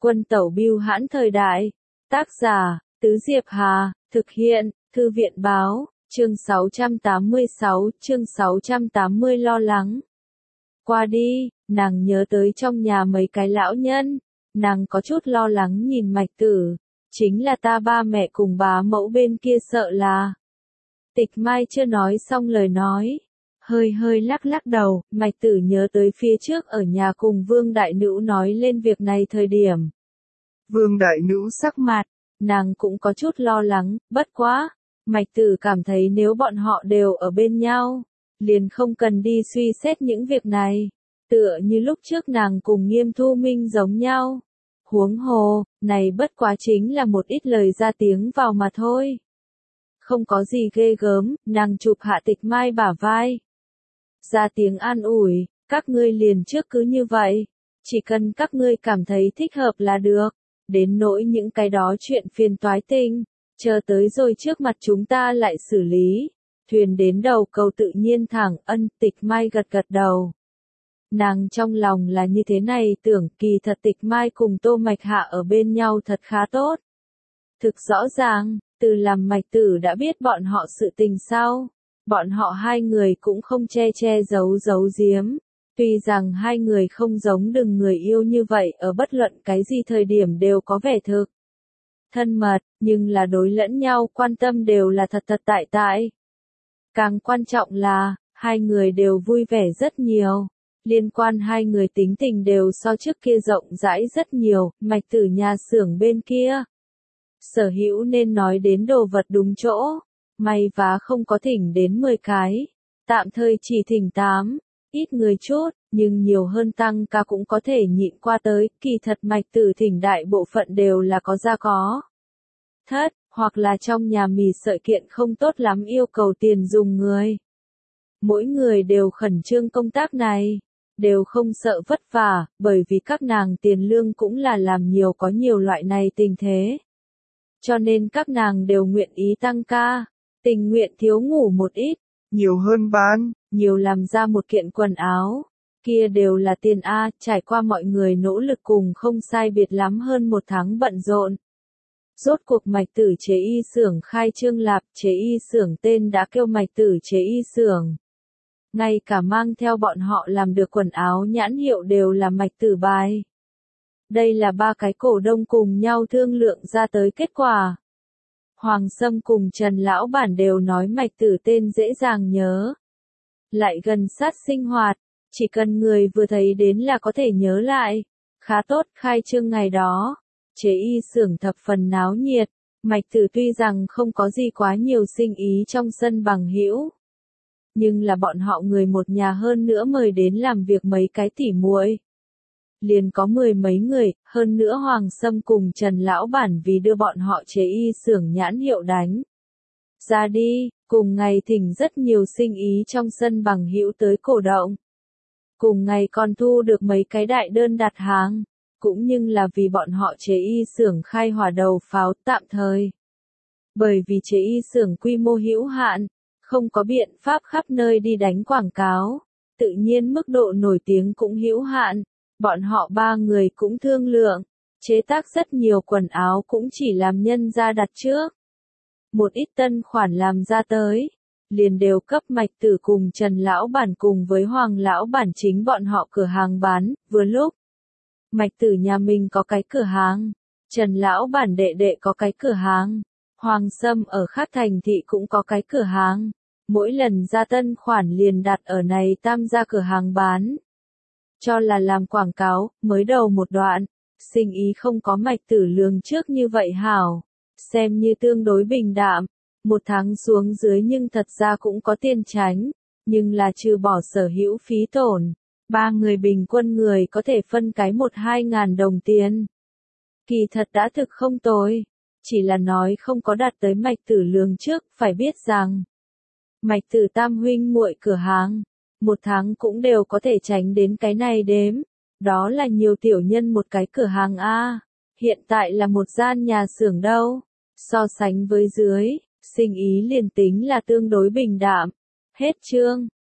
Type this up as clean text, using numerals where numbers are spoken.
Quân tẩu bưu hãn thời đại. Tác giả, Tứ Diệp Hà, thực hiện, Thư viện báo, chương 686, chương 680 lo lắng. Qua đi, nàng nhớ tới trong nhà mấy cái lão nhân, nàng có chút lo lắng nhìn Mạch Tử, chính là ta ba mẹ cùng bá mẫu bên kia sợ là. Tịch Mai chưa nói xong lời nói, hơi lắc lắc đầu, Mạch Tử nhớ tới phía trước ở nhà cùng Vương Đại Nữ nói lên việc này thời điểm. Vương Đại Nữ sắc mặt, nàng cũng có chút lo lắng, bất quá, Mạch Tử cảm thấy nếu bọn họ đều ở bên nhau, liền không cần đi suy xét những việc này, tựa như lúc trước nàng cùng Nghiêm Thu Minh giống nhau. Huống hồ, này bất quá chính là một ít lời ra tiếng vào mà thôi. Không có gì ghê gớm, nàng chụp hạ Tịch Mai bả vai. Ra tiếng an ủi, các ngươi liền trước cứ như vậy, chỉ cần các ngươi cảm thấy thích hợp là được, đến nỗi những cái đó chuyện phiền toái tinh, chờ tới rồi trước mặt chúng ta lại xử lý. Thuyền đến đầu cầu tự nhiên thẳng, Tịch Mai gật gật đầu. Nàng trong lòng là như thế này tưởng, kỳ thật Tịch Mai cùng Tô Mạch Hạ ở bên nhau thật khá tốt. Thực rõ ràng, từ làm Mạch Tử đã biết bọn họ sự tình sau, bọn họ hai người cũng không che giấu giếm. Tuy rằng hai người không giống đừng người yêu như vậy ở bất luận cái gì thời điểm đều có vẻ thực thân mật, nhưng là đối lẫn nhau quan tâm đều là thật tại. Càng quan trọng là, hai người đều vui vẻ rất nhiều. Liên quan hai người tính tình đều so trước kia rộng rãi rất nhiều, Mạch Tử nhà xưởng bên kia. Sở hữu nên nói đến đồ vật đúng chỗ, may vá không có thỉnh đến 10 cái, tạm thời chỉ thỉnh 8, ít người chút, nhưng nhiều hơn tăng ca cũng có thể nhịn qua tới, kỳ thật Mạch Tử thỉnh đại bộ phận đều là có ra có thất, hoặc là trong nhà mì sợi kiện không tốt lắm yêu cầu tiền dùng người. Mỗi người đều khẩn trương công tác này, đều không sợ vất vả, bởi vì các nàng tiền lương cũng là làm nhiều có nhiều loại này tình thế. Cho nên các nàng đều nguyện ý tăng ca, tình nguyện thiếu ngủ một ít, nhiều hơn bán, nhiều làm ra một kiện quần áo, kia đều là tiền A, trải qua mọi người nỗ lực cùng không sai biệt lắm hơn một tháng bận rộn. Rốt cuộc Mạch Tử chế y xưởng khai trương lạp, chế y xưởng tên đã kêu Mạch Tử chế y xưởng. Ngay cả mang theo bọn họ làm được quần áo nhãn hiệu đều là Mạch Tử bài. Đây là ba cái cổ đông cùng nhau thương lượng ra tới kết quả. Hoàng Sâm cùng Trần Lão Bản đều nói Mạch Tử tên dễ dàng nhớ. Lại gần sát sinh hoạt, chỉ cần người vừa thấy đến là có thể nhớ lại. Khá tốt, khai trương ngày đó. Chế y xưởng thập phần náo nhiệt, Mạch Tử tuy rằng không có gì quá nhiều sinh ý trong sân bằng hữu, nhưng là bọn họ người một nhà hơn nữa mời đến làm việc mấy cái tỉ muội. Liền có 10 mấy người, hơn nữa Hoàng Sâm cùng Trần Lão Bản vì đưa bọn họ chế y xưởng nhãn hiệu đánh ra đi, cùng ngày thỉnh rất nhiều sinh ý trong sân bằng hữu tới cổ động. Cùng ngày còn thu được mấy cái đại đơn đặt hàng, cũng nhưng là vì bọn họ chế y xưởng khai hỏa đầu pháo tạm thời. Bởi vì chế y xưởng quy mô hữu hạn, không có biện pháp khắp nơi đi đánh quảng cáo, tự nhiên mức độ nổi tiếng cũng hữu hạn, bọn họ ba người cũng thương lượng, chế tác rất nhiều quần áo cũng chỉ làm nhân ra đặt trước. Một ít tân khoản làm ra tới, liền đều cấp Mạch Tử cùng Trần Lão Bản cùng với Hoàng Lão Bản chính bọn họ cửa hàng bán, vừa lúc. Mạch Tử nhà mình có cái cửa hàng, Trần Lão Bản đệ đệ có cái cửa hàng, Hoàng Sâm ở khác thành thị cũng có cái cửa hàng. Mỗi lần ra tân khoản liền đặt ở này tam gia cửa hàng bán. Cho là làm quảng cáo, mới đầu một đoạn, sinh ý không có Mạch Tử lường trước như vậy hảo, xem như tương đối bình đạm, một tháng xuống dưới nhưng thật ra cũng có tiền tránh, nhưng là trừ bỏ sở hữu phí tổn, ba người bình quân người có thể phân cái 1-2 ngàn đồng tiền. Kỳ thật đã thực không tồi, chỉ là nói không có đạt tới Mạch Tử lường trước, phải biết rằng Mạch Tử tam huynh muội cửa hàng, một tháng cũng đều có thể tránh đến cái này đếm, đó là nhiều tiểu nhân một cái cửa hàng A, hiện tại là một gian nhà xưởng đâu, so sánh với dưới, sinh ý liền tính là tương đối bình đạm. Hết chương.